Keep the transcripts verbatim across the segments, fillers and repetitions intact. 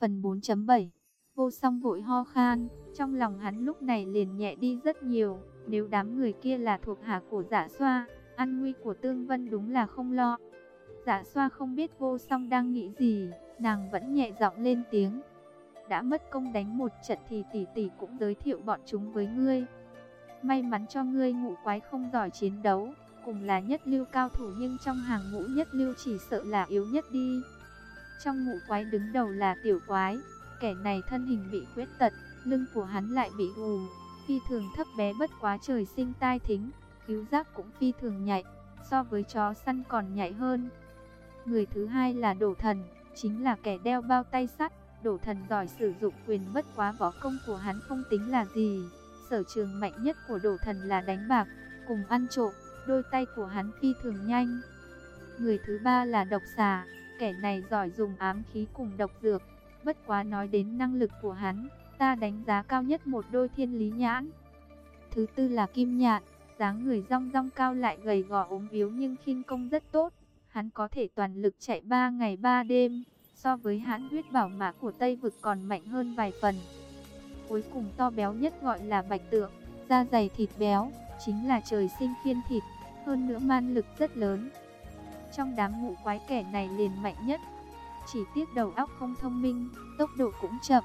Phần bốn chấm bảy. Vô Song vội ho khan, trong lòng hắn lúc này liền nhẹ đi rất nhiều. Nếu đám người kia là thuộc hạ của Dạ Xoa, an nguy của Tương Vân đúng là không lo. Dạ Xoa không biết Vô Song đang nghĩ gì, nàng vẫn nhẹ giọng lên tiếng. Đã mất công đánh một trận thì tỷ tỷ cũng giới thiệu bọn chúng với ngươi. May mắn cho ngươi ngũ quái không giỏi chiến đấu, cùng là nhất lưu cao thủ nhưng trong hàng ngũ nhất lưu chỉ sợ là yếu nhất đi. Trong ngũ quái đứng đầu là tiểu quái, kẻ này thân hình bị khuyết tật, lưng của hắn lại bị gù, phi thường thấp bé bất quá trời sinh tai thính, khứu giác cũng phi thường nhạy, so với chó săn còn nhạy hơn. Người thứ hai là Đổ Thần, chính là kẻ đeo bao tay sắt. Đổ Thần giỏi sử dụng quyền, bất quá võ công của hắn không tính là gì. Sở trường mạnh nhất của Đổ Thần là đánh bạc, cùng ăn trộm, đôi tay của hắn phi thường nhanh. Người thứ ba là Độc Xà, kẻ này giỏi dùng ám khí cùng độc dược. Bất quá nói đến năng lực của hắn, ta đánh giá cao nhất một đôi thiên lý nhãn. Thứ tư là Kim Nhạn, dáng người rong rong cao lại gầy gò ốm yếu nhưng khinh công rất tốt. Hắn có thể toàn lực chạy ba ngày ba đêm, so với hãn huyết bảo mã của Tây Vực còn mạnh hơn vài phần. Cuối cùng to béo nhất gọi là Bạch Tượng, da dày thịt béo, chính là trời sinh khiên thịt, hơn nữa man lực rất lớn. Trong đám ngũ quái kẻ này liền mạnh nhất, chỉ tiếc đầu óc không thông minh, tốc độ cũng chậm.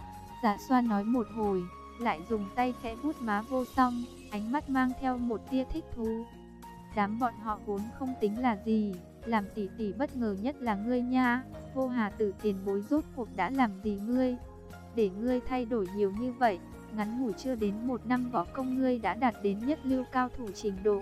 Dạ Xoa nói một hồi, lại dùng tay khẽ vuốt má Vô Song, ánh mắt mang theo một tia thích thú. Đám bọn họ vốn không tính là gì, làm tỷ tỷ bất ngờ nhất là ngươi nha. Vô Hà Tử tiền bối rốt cuộc đã làm gì ngươi, để ngươi thay đổi nhiều như vậy? Ngắn ngủi chưa đến một năm võ công ngươi đã đạt đến nhất lưu cao thủ trình độ.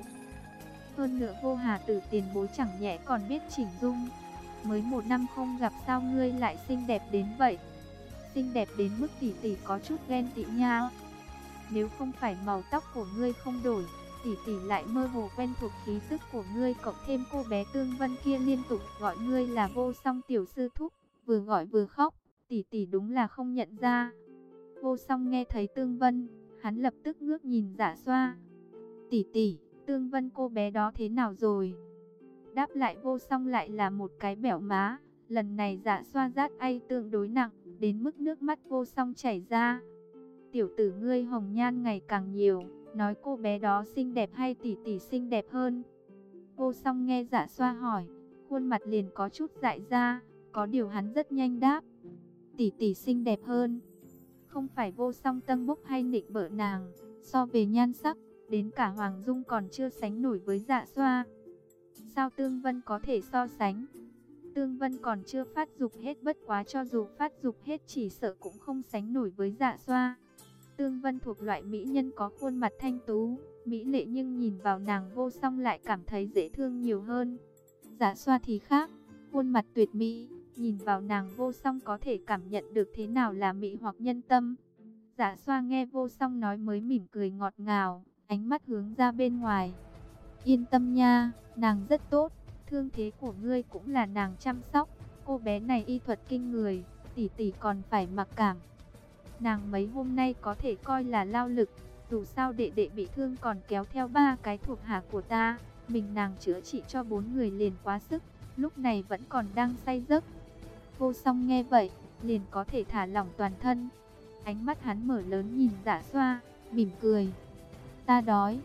Hơn nữa Vô Hà Tử tiền bối chẳng nhẽ còn biết chỉnh dung. Mới một năm không gặp sao ngươi lại xinh đẹp đến vậy? Xinh đẹp đến mức tỷ tỷ có chút ghen tị nha. Nếu không phải màu tóc của ngươi không đổi, tỷ tỷ lại mơ hồ quen thuộc khí tức của ngươi, cộng thêm cô bé Tương Vân kia liên tục gọi ngươi là Vô Song tiểu sư thúc, vừa gọi vừa khóc, tỷ tỷ đúng là không nhận ra. Vô Song nghe thấy Tương Vân, hắn lập tức ngước nhìn Dạ Xoa. Tỷ tỷ, Tương Vân cô bé đó thế nào rồi? Đáp lại Vô Song lại là một cái bẻo má. Lần này Dạ Xoa rát ay tương đối nặng, đến mức nước mắt Vô Song chảy ra. Tiểu tử ngươi hồng nhan ngày càng nhiều, nói cô bé đó xinh đẹp hay tỷ tỷ xinh đẹp hơn? Vô Song nghe Dạ Xoa hỏi, khuôn mặt liền có chút dại ra, có điều hắn rất nhanh đáp. Tỷ tỷ xinh đẹp hơn. Không phải Vô Song tâng bốc hay nịnh bợ nàng, so về nhan sắc, đến cả Hoàng Dung còn chưa sánh nổi với Dạ Xoa. Sao Tương Vân có thể so sánh? Tương Vân còn chưa phát dục hết, bất quá cho dù phát dục hết chỉ sợ cũng không sánh nổi với Dạ Xoa. Tương Vân thuộc loại mỹ nhân có khuôn mặt thanh tú, mỹ lệ, nhưng nhìn vào nàng Vô Song lại cảm thấy dễ thương nhiều hơn. Dạ Xoa thì khác, khuôn mặt tuyệt mỹ, nhìn vào nàng Vô Song có thể cảm nhận được thế nào là mỹ hoặc nhân tâm. Dạ Xoa nghe Vô Song nói mới mỉm cười ngọt ngào, ánh mắt hướng ra bên ngoài. Yên tâm nha, nàng rất tốt, thương thế của ngươi cũng là nàng chăm sóc. Cô bé này y thuật kinh người, tỷ tỷ còn phải mặc cảm. Nàng mấy hôm nay có thể coi là lao lực, dù sao đệ đệ bị thương còn kéo theo ba cái thuộc hạ của ta, mình nàng chữa trị cho bốn người liền quá sức, lúc này vẫn còn đang say giấc. Vô Song nghe vậy, liền có thể thả lỏng toàn thân. Ánh mắt hắn mở lớn nhìn Dạ Xoa, mỉm cười. Ta đói.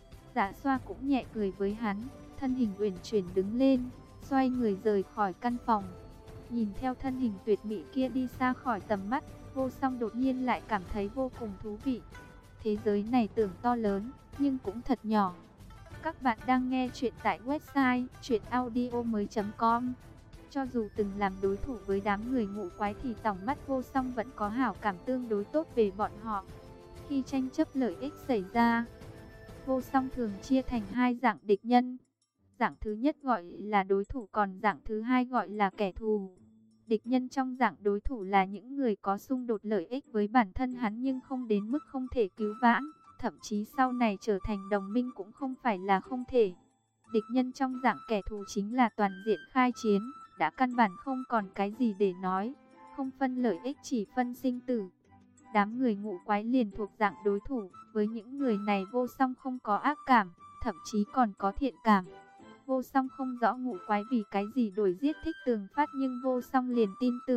Dạ Xoa cũng nhẹ cười với hắn, thân hình uyển chuyển đứng lên, xoay người rời khỏi căn phòng. Nhìn theo thân hình tuyệt mỹ kia đi xa khỏi tầm mắt, Vô Song đột nhiên lại cảm thấy vô cùng thú vị. Thế giới này tưởng to lớn, nhưng cũng thật nhỏ. Các bạn đang nghe chuyện tại website truyện audio mới chấm com. Cho dù từng làm đối thủ với đám người ngũ quái thì tòng mắt Vô Song vẫn có hảo cảm tương đối tốt về bọn họ. Khi tranh chấp lợi ích xảy ra, Vô Song thường chia thành hai dạng địch nhân. Dạng thứ nhất gọi là đối thủ, còn dạng thứ hai gọi là kẻ thù. Địch nhân trong dạng đối thủ là những người có xung đột lợi ích với bản thân hắn nhưng không đến mức không thể cứu vãn, thậm chí sau này trở thành đồng minh cũng không phải là không thể. Địch nhân trong dạng kẻ thù chính là toàn diện khai chiến, đã căn bản không còn cái gì để nói, không phân lợi ích chỉ phân sinh tử. Đám người ngũ quái liền thuộc dạng đối thủ, với những người này Vô Song không có ác cảm, thậm chí còn có thiện cảm. Vô Song không rõ ngũ quái vì cái gì đổi giết Thích Tường Phát, nhưng Vô Song liền tin tưởng,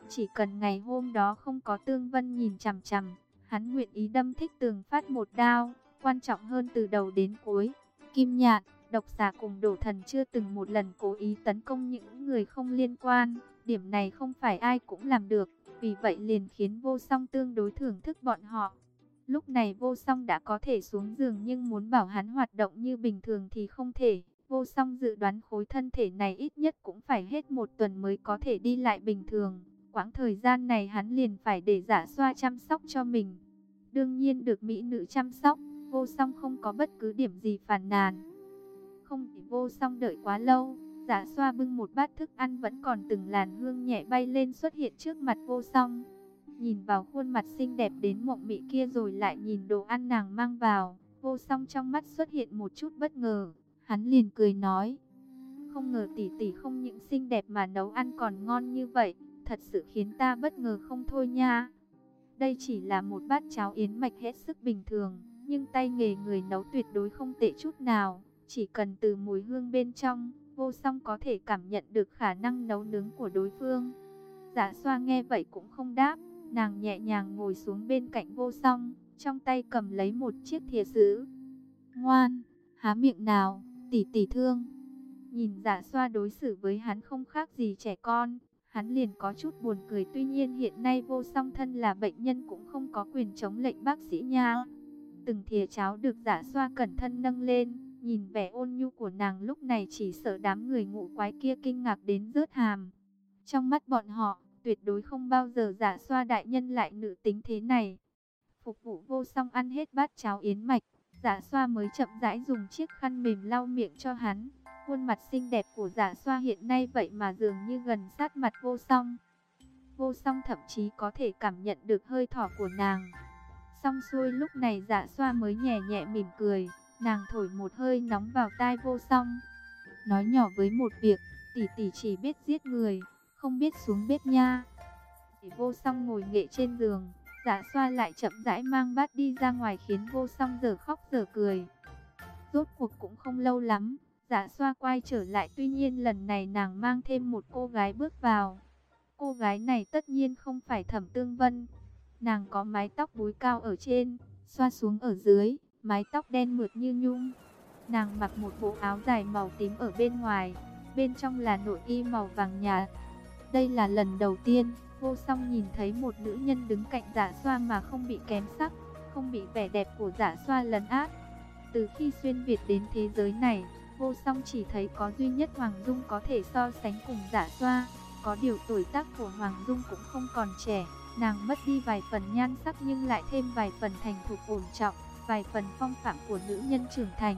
Chỉ cần ngày hôm đó không có Tương Vân nhìn chằm chằm, hắn nguyện ý đâm Thích Tường Phát một đao. Quan trọng hơn từ đầu đến cuối, Kim Nhạn, Độc Xà cùng Đổ Thần chưa từng một lần cố ý tấn công những người không liên quan. Điểm này không phải ai cũng làm được, vì vậy liền khiến Vô Song tương đối thưởng thức bọn họ. Lúc này Vô Song đã có thể xuống giường, nhưng muốn bảo hắn hoạt động như bình thường thì không thể. Vô Song dự đoán khối thân thể này ít nhất cũng phải hết một tuần mới có thể đi lại bình thường. Quãng thời gian này hắn liền phải để Dạ Xoa chăm sóc cho mình. Đương nhiên được mỹ nữ chăm sóc, Vô Song không có bất cứ điểm gì phàn nàn. Không để Vô Song đợi quá lâu, Dạ Xoa bưng một bát thức ăn vẫn còn từng làn hương nhẹ bay lên xuất hiện trước mặt Vô Song. Nhìn vào khuôn mặt xinh đẹp đến mộng mị kia rồi lại nhìn đồ ăn nàng mang vào, Vô Song trong mắt xuất hiện một chút bất ngờ. Hắn liền cười nói, không ngờ tỷ tỷ không những xinh đẹp mà nấu ăn còn ngon như vậy, thật sự khiến ta bất ngờ không thôi nha. Đây chỉ là một bát cháo yến mạch hết sức bình thường, nhưng tay nghề người nấu tuyệt đối không tệ chút nào. Chỉ cần từ mùi hương bên trong, Vô Song có thể cảm nhận được khả năng nấu nướng của đối phương. Dạ Xoa nghe vậy cũng không đáp, nàng nhẹ nhàng ngồi xuống bên cạnh Vô Song, trong tay cầm lấy một chiếc thìa sứ. Ngoan, há miệng nào, tỷ tỷ thương. Nhìn Dạ Xoa đối xử với hắn không khác gì trẻ con, hắn liền có chút buồn cười. Tuy nhiên hiện nay Vô Song thân là bệnh nhân cũng không có quyền chống lệnh bác sĩ nha. Từng thìa cháo được Dạ Xoa cẩn thận nâng lên, nhìn vẻ ôn nhu của nàng lúc này chỉ sợ đám người ngụ quái kia kinh ngạc đến rớt hàm. Trong mắt bọn họ, tuyệt đối không bao giờ Dạ Xoa đại nhân lại nữ tính thế này. Phục vụ Vô Song ăn hết bát cháo yến mạch, Dạ Xoa mới chậm rãi dùng chiếc khăn mềm lau miệng cho hắn. Khuôn mặt xinh đẹp của Dạ Xoa hiện nay vậy mà dường như gần sát mặt Vô Song. Vô Song thậm chí có thể cảm nhận được hơi thở của nàng. Xong xuôi lúc này Dạ Xoa mới nhẹ nhẹ mỉm cười, nàng thổi một hơi nóng vào tai Vô Song. Nói nhỏ với một việc, tỷ tỷ chỉ biết giết người, không biết xuống bếp nha. Để Vô Song ngồi nghệ trên giường, Dạ Xoa lại chậm rãi mang bát đi ra ngoài khiến Vô Song giờ khóc giờ cười. Rốt cuộc cũng không lâu lắm, Dạ Xoa quay trở lại, tuy nhiên lần này nàng mang thêm một cô gái bước vào. Cô gái này tất nhiên không phải Thẩm Tương Vân. Nàng có mái tóc búi cao ở trên, xoa xuống ở dưới, mái tóc đen mượt như nhung. Nàng mặc một bộ áo dài màu tím ở bên ngoài, bên trong là nội y màu vàng nhạt. Đây là lần đầu tiên Vô Song nhìn thấy một nữ nhân đứng cạnh Dạ Xoa mà không bị kém sắc, không bị vẻ đẹp của Dạ Xoa lấn át. Từ khi xuyên Việt đến thế giới này, Vô Song chỉ thấy có duy nhất Hoàng Dung có thể so sánh cùng Dạ Xoa. Có điều tuổi tác của Hoàng Dung cũng không còn trẻ, nàng mất đi vài phần nhan sắc nhưng lại thêm vài phần thành thục ổn trọng, vài phần phong phạm của nữ nhân trưởng thành.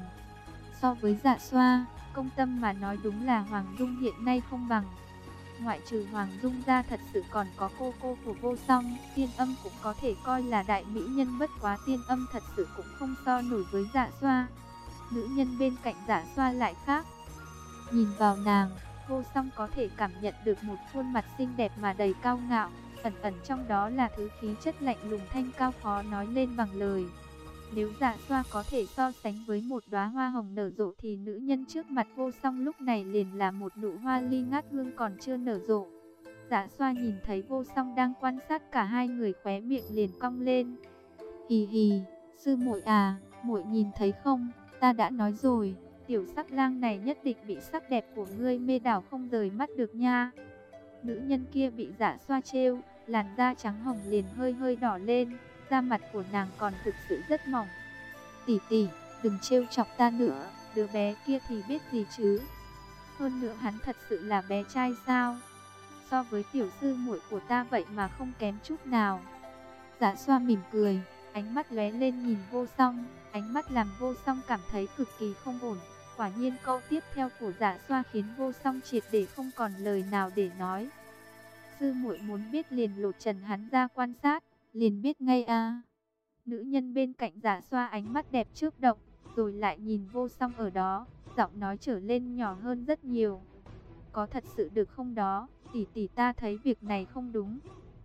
So với Dạ Xoa, công tâm mà nói đúng là Hoàng Dung hiện nay không bằng. Ngoại trừ Hoàng Dung ra thật sự còn có cô cô của Vô Song, Tiên Âm cũng có thể coi là đại mỹ nhân, bất quá Tiên Âm thật sự cũng không so nổi với Dạ Xoa. Nữ nhân bên cạnh Dạ Xoa lại khác. Nhìn vào nàng, Vô Song có thể cảm nhận được một khuôn mặt xinh đẹp mà đầy cao ngạo, ẩn ẩn trong đó là thứ khí chất lạnh lùng thanh cao khó nói lên bằng lời. Nếu Dạ Xoa có thể so sánh với một đóa hoa hồng nở rộ thì nữ nhân trước mặt Vô Song lúc này liền là một nụ hoa ly ngát hương còn chưa nở rộ. Dạ Xoa nhìn thấy Vô Song đang quan sát cả hai người, khóe miệng liền cong lên. Hì hì, sư muội à, muội nhìn thấy không, ta đã nói rồi, tiểu sắc lang này nhất định bị sắc đẹp của ngươi mê đảo không rời mắt được nha. Nữ nhân kia bị Dạ Xoa trêu, làn da trắng hồng liền hơi hơi đỏ lên, da mặt của nàng còn thực sự rất mỏng. Tỷ tỷ, đừng trêu chọc ta nữa, đứa bé kia thì biết gì chứ. Hơn nữa hắn thật sự là bé trai sao? So với tiểu sư muội của ta vậy mà không kém chút nào. Dạ Xoa mỉm cười, ánh mắt lóe lên nhìn Vô Song, ánh mắt làm Vô Song cảm thấy cực kỳ không ổn. Quả nhiên câu tiếp theo của Dạ Xoa khiến Vô Song triệt để không còn lời nào để nói. Sư muội muốn biết liền lột trần hắn ra quan sát, liền biết ngay à. Nữ nhân bên cạnh Dạ Xoa ánh mắt đẹp chớp động, rồi lại nhìn Vô Song ở đó, giọng nói trở lên nhỏ hơn rất nhiều. Có thật sự được không đó, tỷ tỷ ta thấy việc này không đúng.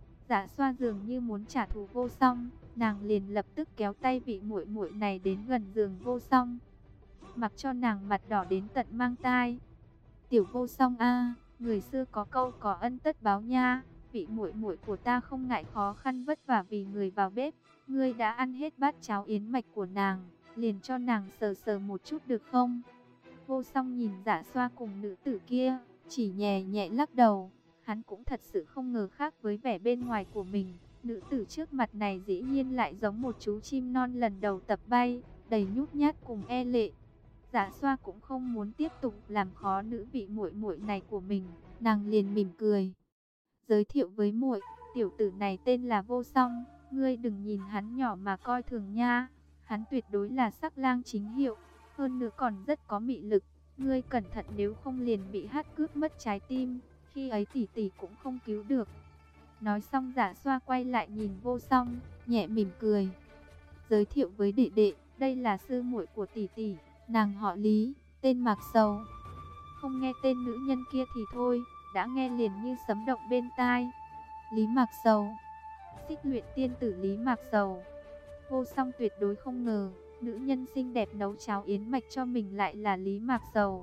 Dạ Xoa dường như muốn trả thù Vô Song, nàng liền lập tức kéo tay vị muội muội này đến gần giường Vô Song, mặc cho nàng mặt đỏ đến tận mang tai. Tiểu Vô Song a, người xưa có câu có ân tất báo nha, vị muội muội của ta không ngại khó khăn vất vả vì người vào bếp, ngươi đã ăn hết bát cháo yến mạch của nàng, liền cho nàng sờ sờ một chút được không? Vô Song nhìn Dạ Xoa cùng nữ tử kia, chỉ nhẹ nhẹ lắc đầu. Hắn cũng thật sự không ngờ khác với vẻ bên ngoài của mình, nữ tử trước mặt này dĩ nhiên lại giống một chú chim non lần đầu tập bay, đầy nhút nhát cùng e lệ. Dạ Xoa cũng không muốn tiếp tục làm khó nữ vị muội muội này của mình, nàng liền mỉm cười, giới thiệu với muội, tiểu tử này tên là Vô Song, ngươi đừng nhìn hắn nhỏ mà coi thường nha, hắn tuyệt đối là sắc lang chính hiệu, hơn nữa còn rất có mị lực, ngươi cẩn thận nếu không liền bị hát cướp mất trái tim, khi ấy tỷ tỷ cũng không cứu được. Nói xong Dạ Xoa quay lại nhìn Vô Song, nhẹ mỉm cười, giới thiệu với đệ đệ, đây là sư muội của tỷ tỷ, nàng họ Lý, tên Mạc Sầu. Không nghe tên nữ nhân kia thì thôi, đã nghe liền như sấm động bên tai. Lý Mạc Sầu, Xích Luyện tiên tử Lý Mạc Sầu. Vô Song tuyệt đối không ngờ, nữ nhân xinh đẹp nấu cháo yến mạch cho mình lại là Lý Mạc Sầu.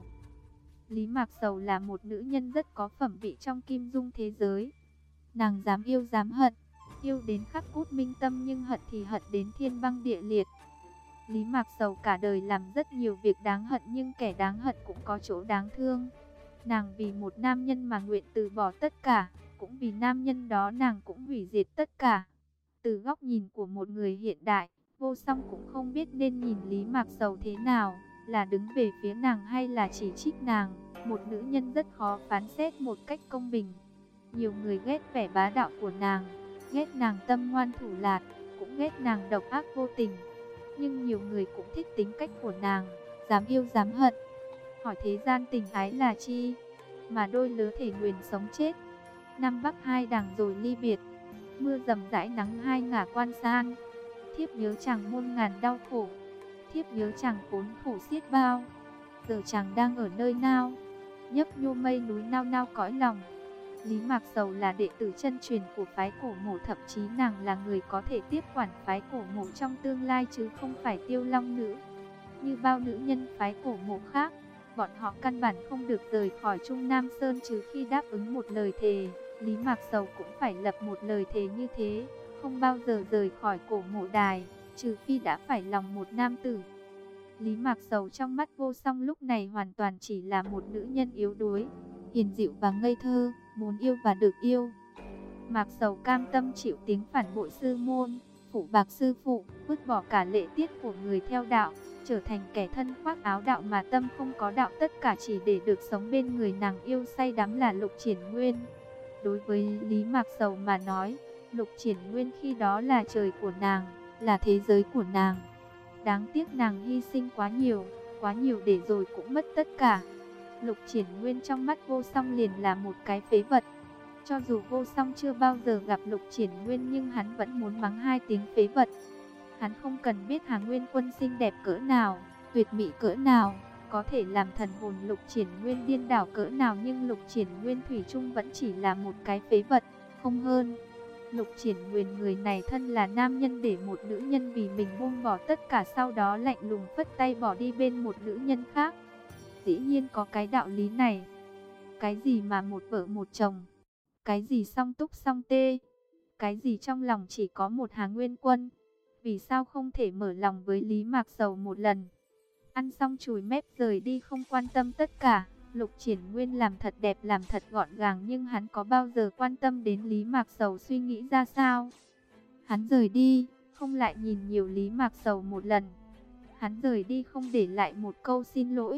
Lý Mạc Sầu là một nữ nhân rất có phẩm vị trong kim dung thế giới. Nàng dám yêu dám hận, yêu đến khắc cốt minh tâm nhưng hận thì hận đến thiên băng địa liệt. Lý Mạc Sầu cả đời làm rất nhiều việc đáng hận nhưng kẻ đáng hận cũng có chỗ đáng thương. Nàng vì một nam nhân mà nguyện từ bỏ tất cả, cũng vì nam nhân đó nàng cũng hủy diệt tất cả. Từ góc nhìn của một người hiện đại, Vô Song cũng không biết nên nhìn Lý Mạc Sầu thế nào, là đứng về phía nàng hay là chỉ trích nàng. Một nữ nhân rất khó phán xét một cách công bình. Nhiều người ghét vẻ bá đạo của nàng, ghét nàng tâm ngoan thủ lạt, cũng ghét nàng độc ác vô tình. Nhưng nhiều người cũng thích tính cách của nàng, dám yêu dám hận. Hỏi thế gian tình ái là chi, mà đôi lứa thể nguyền sống chết. Nam Bắc hai đảng rồi ly biệt, mưa rầm rãi nắng hai ngả quan san. Thiếp nhớ chàng muôn ngàn đau khổ, thiếp nhớ chàng khốn khổ xiết bao. Giờ chàng đang ở nơi nào, nhấp nhô mây núi nao nao cõi lòng. Lý Mạc Sầu là đệ tử chân truyền của phái Cổ Mộ, thậm chí nàng là người có thể tiếp quản phái Cổ Mộ trong tương lai chứ không phải Tiêu Long Nữ. Như bao nữ nhân phái Cổ Mộ khác, bọn họ căn bản không được rời khỏi Trung Nam Sơn trừ khi đáp ứng một lời thề. Lý Mạc Sầu cũng phải lập một lời thề như thế, không bao giờ rời khỏi Cổ Mộ đài, trừ phi đã phải lòng một nam tử. Lý Mạc Sầu trong mắt Vô Song lúc này hoàn toàn chỉ là một nữ nhân yếu đuối, hiền dịu và ngây thơ, muốn yêu và được yêu. Mạc Sầu cam tâm chịu tiếng phản bội sư môn, phụ bạc sư phụ, vứt bỏ cả lễ tiết của người theo đạo, trở thành kẻ thân khoác áo đạo mà tâm không có đạo, tất cả chỉ để được sống bên người nàng yêu say đắm là Lục Triển Nguyên. Đối với Lý Mạc Sầu mà nói, Lục Triển Nguyên khi đó là trời của nàng, là thế giới của nàng. Đáng tiếc nàng hy sinh quá nhiều, quá nhiều để rồi cũng mất tất cả. Lục Triển Nguyên trong mắt Vô Song liền là một cái phế vật. Cho dù Vô Song chưa bao giờ gặp Lục Triển Nguyên nhưng hắn vẫn muốn mắng hai tiếng phế vật. Hắn không cần biết Hà Nguyên Quân xinh đẹp cỡ nào, tuyệt mỹ cỡ nào, có thể làm thần hồn Lục Triển Nguyên điên đảo cỡ nào, nhưng Lục Triển Nguyên thủy chung vẫn chỉ là một cái phế vật, không hơn. Lục Triển Nguyên người này thân là nam nhân để một nữ nhân vì mình buông bỏ tất cả, sau đó lạnh lùng phất tay bỏ đi bên một nữ nhân khác. Dĩ nhiên có cái đạo lý này. Cái gì mà một vợ một chồng, cái gì song túc song tê, cái gì trong lòng chỉ có một Hà Nguyên Quân. Vì sao không thể mở lòng với Lý Mạc Sầu một lần? Ăn xong chùi mép rời đi không quan tâm tất cả. Lục Triển Nguyên làm thật đẹp, làm thật gọn gàng, nhưng hắn có bao giờ quan tâm đến Lý Mạc Sầu suy nghĩ ra sao? Hắn rời đi, không lại nhìn nhiều Lý Mạc Sầu một lần. Hắn rời đi không để lại một câu xin lỗi.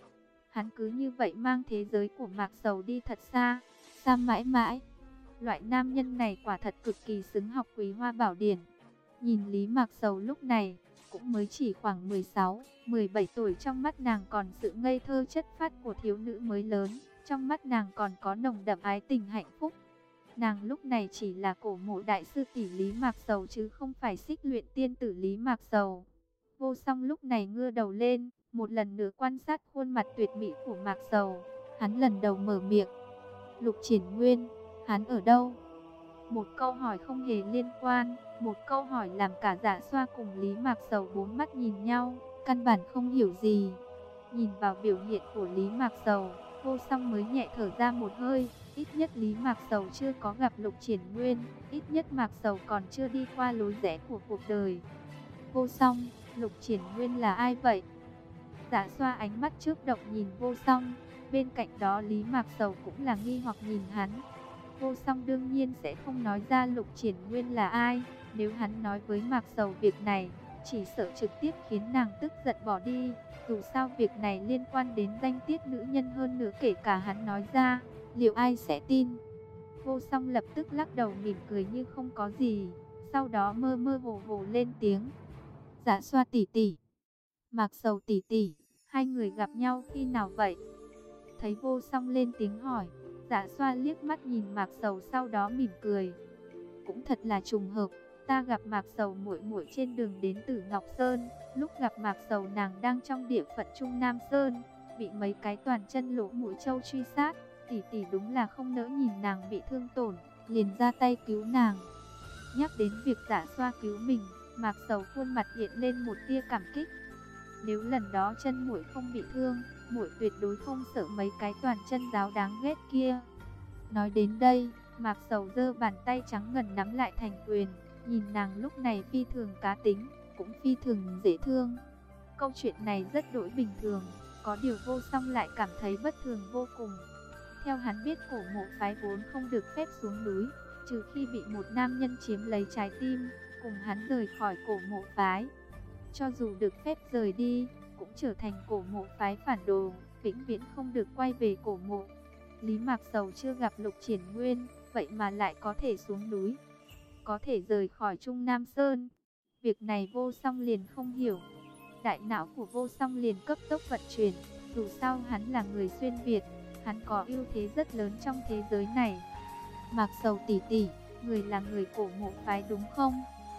Hắn cứ như vậy mang thế giới của Mạc Sầu đi thật xa, xa mãi mãi. Loại nam nhân này quả thật cực kỳ xứng học Quý Hoa Bảo Điển. Nhìn Lý Mạc Sầu lúc này, cũng mới chỉ khoảng mười sáu, mười bảy tuổi, trong mắt nàng còn sự ngây thơ chất phác của thiếu nữ mới lớn, trong mắt nàng còn có nồng đậm ái tình hạnh phúc. Nàng lúc này chỉ là Cổ Mộ đại sư tỷ Lý Mạc Sầu chứ không phải Xích Luyện tiên tử Lý Mạc Sầu. Vô Song lúc này ngước đầu lên, một lần nữa quan sát khuôn mặt tuyệt mỹ của Mạc Sầu. Hắn lần đầu mở miệng, Lục Triển Nguyên, hắn ở đâu? Một câu hỏi không hề liên quan, một câu hỏi làm cả Dạ Xoa cùng Lý Mạc Sầu bốn mắt nhìn nhau, căn bản không hiểu gì. Nhìn vào biểu hiện của Lý Mạc Sầu, Vô Song mới nhẹ thở ra một hơi, ít nhất Lý Mạc Sầu chưa có gặp Lục Triển Nguyên, ít nhất Mạc Sầu còn chưa đi qua lối rẽ của cuộc đời. Vô Song, Lục Triển Nguyên là ai vậy? Dạ Xoa ánh mắt chớp động nhìn Vô Song, bên cạnh đó Lý Mạc Sầu cũng là nghi hoặc nhìn hắn. Vô Song đương nhiên sẽ không nói ra Lục Triển Nguyên là ai, nếu hắn nói với Mạc Sầu việc này, chỉ sợ trực tiếp khiến nàng tức giận bỏ đi. Dù sao việc này liên quan đến danh tiết nữ nhân, hơn nữa kể cả hắn nói ra, liệu ai sẽ tin? Vô Song lập tức lắc đầu mỉm cười như không có gì, sau đó mơ mơ hồ hồ lên tiếng. Dạ Xoa tỷ tỷ, Mạc Sầu tỷ tỷ, hai người gặp nhau khi nào vậy? Thấy Vô Song lên tiếng hỏi, Dạ Xoa liếc mắt nhìn Mạc Sầu sau đó mỉm cười. Cũng thật là trùng hợp, ta gặp Mạc Sầu muội muội trên đường đến từ Ngọc Sơn, lúc gặp Mạc Sầu nàng đang trong địa phận Trung Nam Sơn, bị mấy cái toàn chân lỗ mũi trâu truy sát, tỷ tỷ đúng là không nỡ nhìn nàng bị thương tổn, liền ra tay cứu nàng. Nhắc đến việc Dạ Xoa cứu mình, Mạc Sầu khuôn mặt hiện lên một tia cảm kích. Nếu lần đó chân muội không bị thương, muội tuyệt đối không sợ mấy cái toàn chân giáo đáng ghét kia. Nói đến đây, Mạc Sầu giơ bàn tay trắng ngần nắm lại thành quyền, nhìn nàng lúc này phi thường cá tính, cũng phi thường dễ thương. Câu chuyện này rất đổi bình thường, có điều Vô Song lại cảm thấy bất thường vô cùng. Theo hắn biết, cổ mộ phái vốn không được phép xuống núi, trừ khi bị một nam nhân chiếm lấy trái tim, cùng hắn rời khỏi cổ mộ phái. Cho dù được phép rời đi, cũng trở thành cổ mộ phái phản đồ, vĩnh viễn không được quay về cổ mộ. Lý Mạc Sầu chưa gặp Lục Triển Nguyên, vậy mà lại có thể xuống núi, có thể rời khỏi Trung Nam Sơn. Việc này Vô Song liền không hiểu. Đại não của Vô Song liền cấp tốc vận chuyển, dù sao hắn là người xuyên Việt, hắn có ưu thế rất lớn trong thế giới này. Mạc Sầu tỷ tỷ, người là người cổ mộ phái đúng không?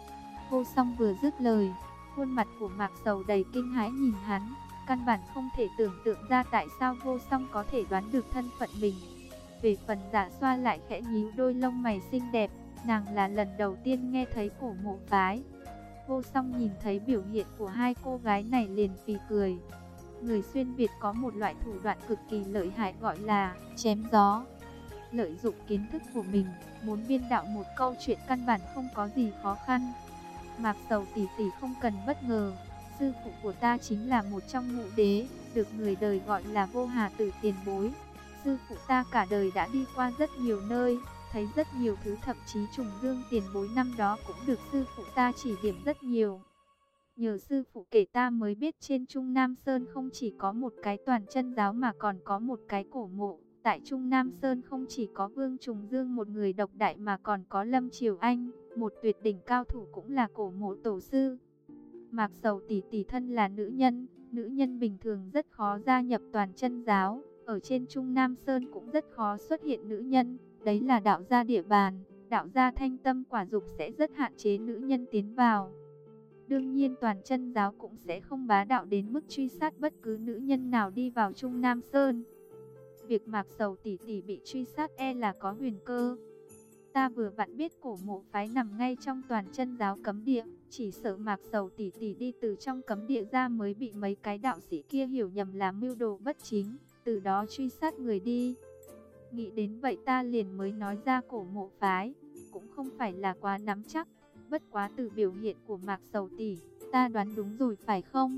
Vô Song vừa dứt lời, khuôn mặt của Mạc Sầu đầy kinh hãi nhìn hắn, căn bản không thể tưởng tượng ra tại sao Vô Song có thể đoán được thân phận mình. Về phần Dạ Xoa lại khẽ nhíu đôi lông mày xinh đẹp, nàng là lần đầu tiên nghe thấy cổ mộ phái. Vô Song nhìn thấy biểu hiện của hai cô gái này liền phì cười. Người xuyên Việt có một loại thủ đoạn cực kỳ lợi hại gọi là chém gió. Lợi dụng kiến thức của mình, muốn biên đạo một câu chuyện căn bản không có gì khó khăn. Mạc Sầu tỷ tỷ không cần bất ngờ, sư phụ của ta chính là một trong ngũ đế, được người đời gọi là Vô Hà Tử tiền bối. Sư phụ ta cả đời đã đi qua rất nhiều nơi, thấy rất nhiều thứ, thậm chí Trùng Dương tiền bối năm đó cũng được sư phụ ta chỉ điểm rất nhiều. Nhờ sư phụ kể ta mới biết trên Trung Nam Sơn không chỉ có một cái toàn chân giáo mà còn có một cái cổ mộ. Tại Trung Nam Sơn không chỉ có Vương Trùng Dương một người độc đại mà còn có Lâm Triều Anh, một tuyệt đỉnh cao thủ cũng là cổ mộ tổ sư. Mạc Sầu tỷ tỷ thân là nữ nhân, nữ nhân bình thường rất khó gia nhập toàn chân giáo. Ở trên Trung Nam Sơn cũng rất khó xuất hiện nữ nhân, đấy là đạo gia địa bàn, đạo gia thanh tâm quả dục sẽ rất hạn chế nữ nhân tiến vào. Đương nhiên toàn chân giáo cũng sẽ không bá đạo đến mức truy sát bất cứ nữ nhân nào đi vào Trung Nam Sơn. Việc Mạc Sầu tỷ tỷ bị truy sát e là có huyền cơ. Ta vừa vặn biết cổ mộ phái nằm ngay trong toàn chân giáo cấm địa, chỉ sợ Mạc Sầu tỷ tỷ đi từ trong cấm địa ra mới bị mấy cái đạo sĩ kia hiểu nhầm là mưu đồ bất chính, từ đó truy sát người đi. Nghĩ đến vậy ta liền mới nói ra cổ mộ phái, cũng không phải là quá nắm chắc, bất quá từ biểu hiện của Mạc Sầu tỷ, ta đoán đúng rồi phải không?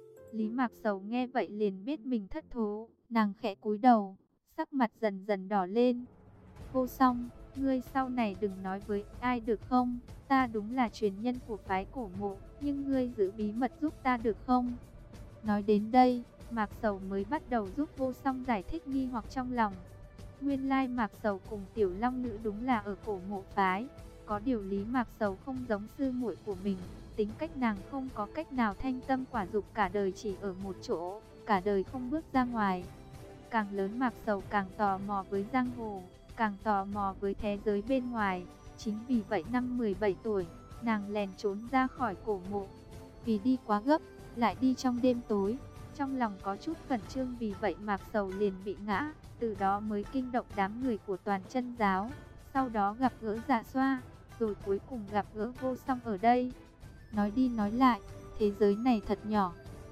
Lý Mạc Sầu nghe vậy liền biết mình thất thố, nàng khẽ cúi đầu, sắc mặt dần dần đỏ lên. Vô Song, ngươi sau này đừng nói với ai được không? Ta đúng là truyền nhân của phái cổ mộ, nhưng ngươi giữ bí mật giúp ta được không? Nói đến đây, Mạc Sầu mới bắt đầu giúp Vô Song giải thích nghi hoặc trong lòng. Nguyên lai Mạc Sầu cùng Tiểu Long Nữ đúng là ở cổ mộ phái, có điều Lý Mạc Sầu không giống sư muội của mình, tính cách nàng không có cách nào thanh tâm quả dục, cả đời chỉ ở một chỗ, cả đời không bước ra ngoài. Càng lớn Mạc Sầu càng tò mò với giang hồ, càng tò mò với thế giới bên ngoài. Chính vì vậy năm mười bảy tuổi, nàng lèn trốn ra khỏi cổ mộ. Vì đi quá gấp, lại đi trong đêm tối, trong lòng có chút khẩn trương, vì vậy Mạc Sầu liền bị ngã, từ đó mới kinh động đám người của toàn chân giáo. Sau đó gặp gỡ Dạ Xoa, rồi cuối cùng gặp gỡ Vô Song ở đây. Nói đi nói lại, thế giới này thật nhỏ.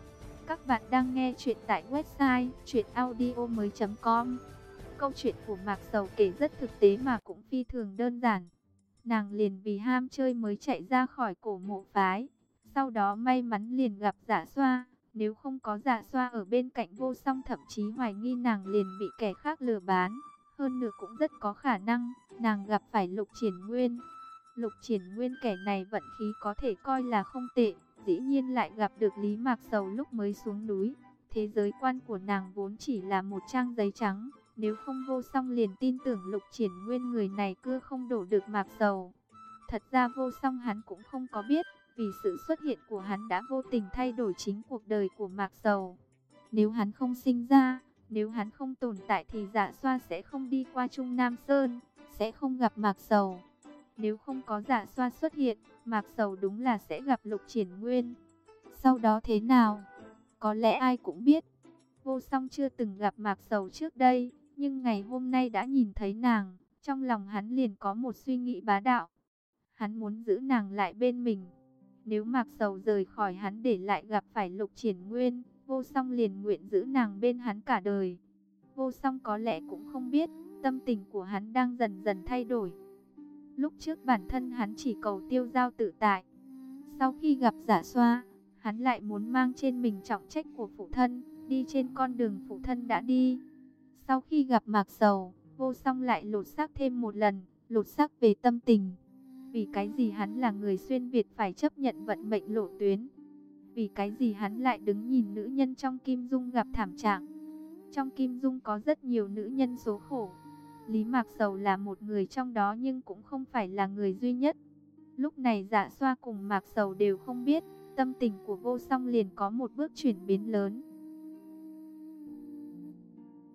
Các bạn đang nghe chuyện tại website truyện audio mới chấm com. Câu chuyện của Mạc Sầu kể rất thực tế mà cũng phi thường đơn giản. Nàng liền vì ham chơi mới chạy ra khỏi cổ mộ phái. Sau đó may mắn liền gặp Dạ Xoa. Nếu không có Dạ Xoa ở bên cạnh Vô Song, thậm chí hoài nghi nàng liền bị kẻ khác lừa bán. Hơn nữa cũng rất có khả năng nàng gặp phải Lục Triển Nguyên. Lục Triển Nguyên kẻ này vận khí có thể coi là không tệ, dĩ nhiên lại gặp được Lý Mạc Sầu lúc mới xuống núi. Thế giới quan của nàng vốn chỉ là một trang giấy trắng, nếu không Vô Song liền tin tưởng Lục Triển Nguyên người này cưa không đổ được Mạc Sầu. Thật ra Vô Song hắn cũng không có biết, vì sự xuất hiện của hắn đã vô tình thay đổi chính cuộc đời của Mạc Sầu. Nếu hắn không sinh ra, nếu hắn không tồn tại thì Dạ Xoa sẽ không đi qua Trung Nam Sơn, sẽ không gặp Mạc Sầu. Nếu không có Dạ Xoa xuất hiện, Mạc Sầu đúng là sẽ gặp Lục Triển Nguyên. Sau đó thế nào? Có lẽ ai cũng biết. Vô Song chưa từng gặp Mạc Sầu trước đây, nhưng ngày hôm nay đã nhìn thấy nàng, trong lòng hắn liền có một suy nghĩ bá đạo. Hắn muốn giữ nàng lại bên mình. Nếu Mạc Sầu rời khỏi hắn để lại gặp phải Lục Triển Nguyên, Vô Song liền nguyện giữ nàng bên hắn cả đời. Vô Song có lẽ cũng không biết, tâm tình của hắn đang dần dần thay đổi. Lúc trước bản thân hắn chỉ cầu tiêu dao tự tại. Sau khi gặp Dạ Xoa, hắn lại muốn mang trên mình trọng trách của phụ thân, đi trên con đường phụ thân đã đi. Sau khi gặp Mạc Sầu, Vô Song lại lột xác thêm một lần, lột xác về tâm tình. Vì cái gì hắn là người xuyên Việt phải chấp nhận vận mệnh lộ tuyến? Vì cái gì hắn lại đứng nhìn nữ nhân trong Kim Dung gặp thảm trạng? Trong Kim Dung có rất nhiều nữ nhân số khổ. Lý Mạc Sầu là một người trong đó nhưng cũng không phải là người duy nhất. Lúc này Dạ Xoa cùng Mạc Sầu đều không biết, tâm tình của Vô Song liền có một bước chuyển biến lớn.